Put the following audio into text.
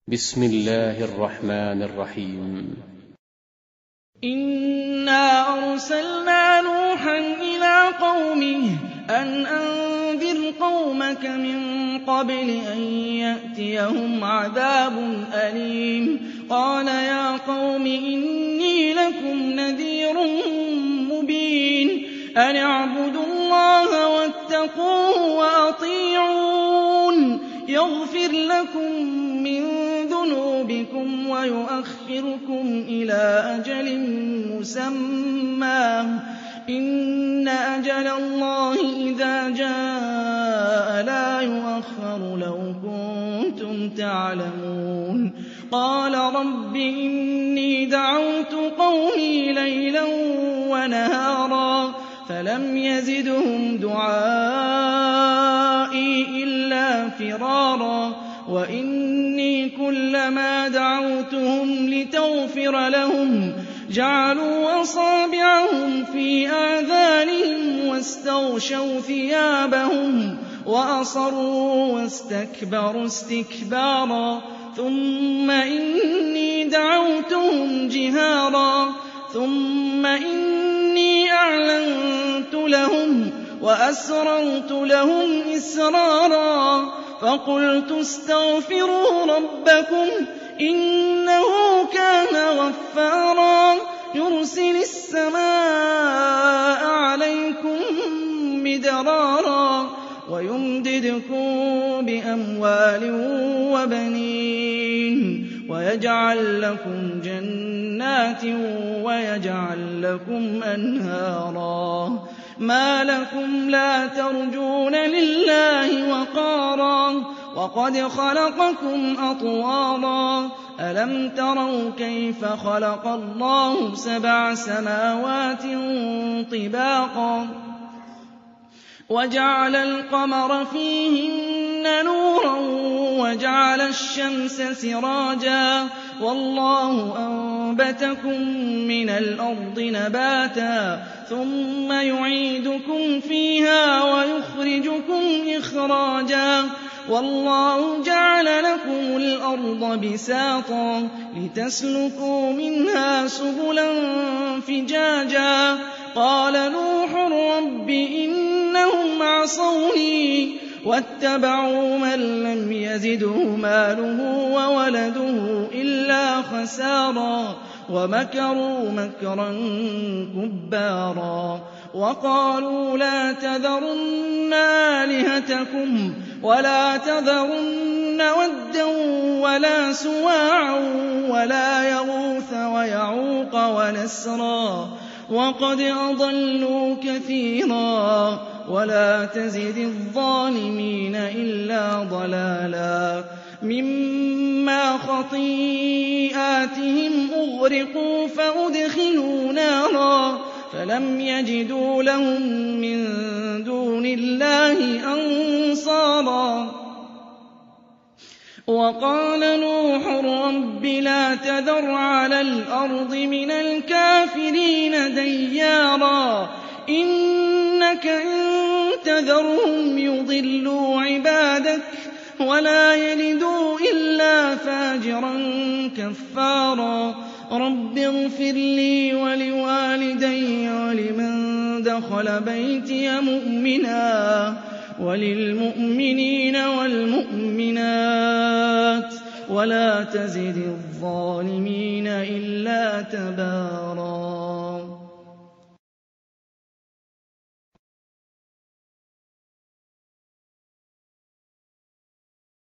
بسم الله الرحمن الرحيم. إنا أرسلنا نوحا إلى قومه أن أنذر قومك من قبل أن يأتيهم عذاب أليم. قال يا قوم إني لكم نذير مبين أن اعبدوا الله واتقوه وأطيعون يغفر لكم من ذنوبكم ويؤخركم إلى أجل مسمى إن أجل الله إذا جاء لا يؤخر لو كنتم تعلمون. قال رب إني دعوت قومي ليلا ونهارا فلم يزدهم دعائي إلا فرارا وإني كلما دعوتهم لتغفر لهم جعلوا أصابعهم في آذانهم واستغشوا ثيابهم وأصروا واستكبروا استكبارا ثم إني دعوتهم جهارا ثم إني أعلنت لهم وأسررت لهم إسرارا فقلت استغفروا ربكم إنه كان غفارا يرسل السماء عليكم مدرارا ويمددكم بأموال وبنين ويجعل لكم جنات ويجعل لكم أنهارا. ما لكم لا ترجون لله وقارا وقد خلقكم أطوارا ألم تروا كيف خلق الله 7 سماوات طباقا وجعل القمر فيهن نورا وجعل الشمس سراجا والله أنبتكم من الأرض نباتا ثم يعيدكم فيها ويخرجكم إخراجا والله جعل لكم الأرض بساطا لتسلكوا منها سبلا فجاجا. قال نوح رب إنهم عصوني واتبعوا من لم يزده ماله وولده إلا خسارا ومكروا مكرا كبارا وقالوا لا تذرن آلهتكم ولا تذرن ودا ولا سواعا ولا يغوث ويعوق ونسرا وقد أضلوا كثيرا ولا تزد الظالمين إلا ضلالا. مما خطيئاتهم أغرقوا فأدخلوا نارا فلم يجدوا لهم من دون الله أنصارا. وقال نوح رب لا تذر على الأرض من الكافرين ديارا إنك إن تذرهم يضلوا عبادك ولا يلدوا إلا فاجرا كفارا. رب اغفر لي ولوالدي ولمن دخل بيتي مؤمنا وللمؤمنين والمؤمنات ولا تزد الظالمين إلا تبارا.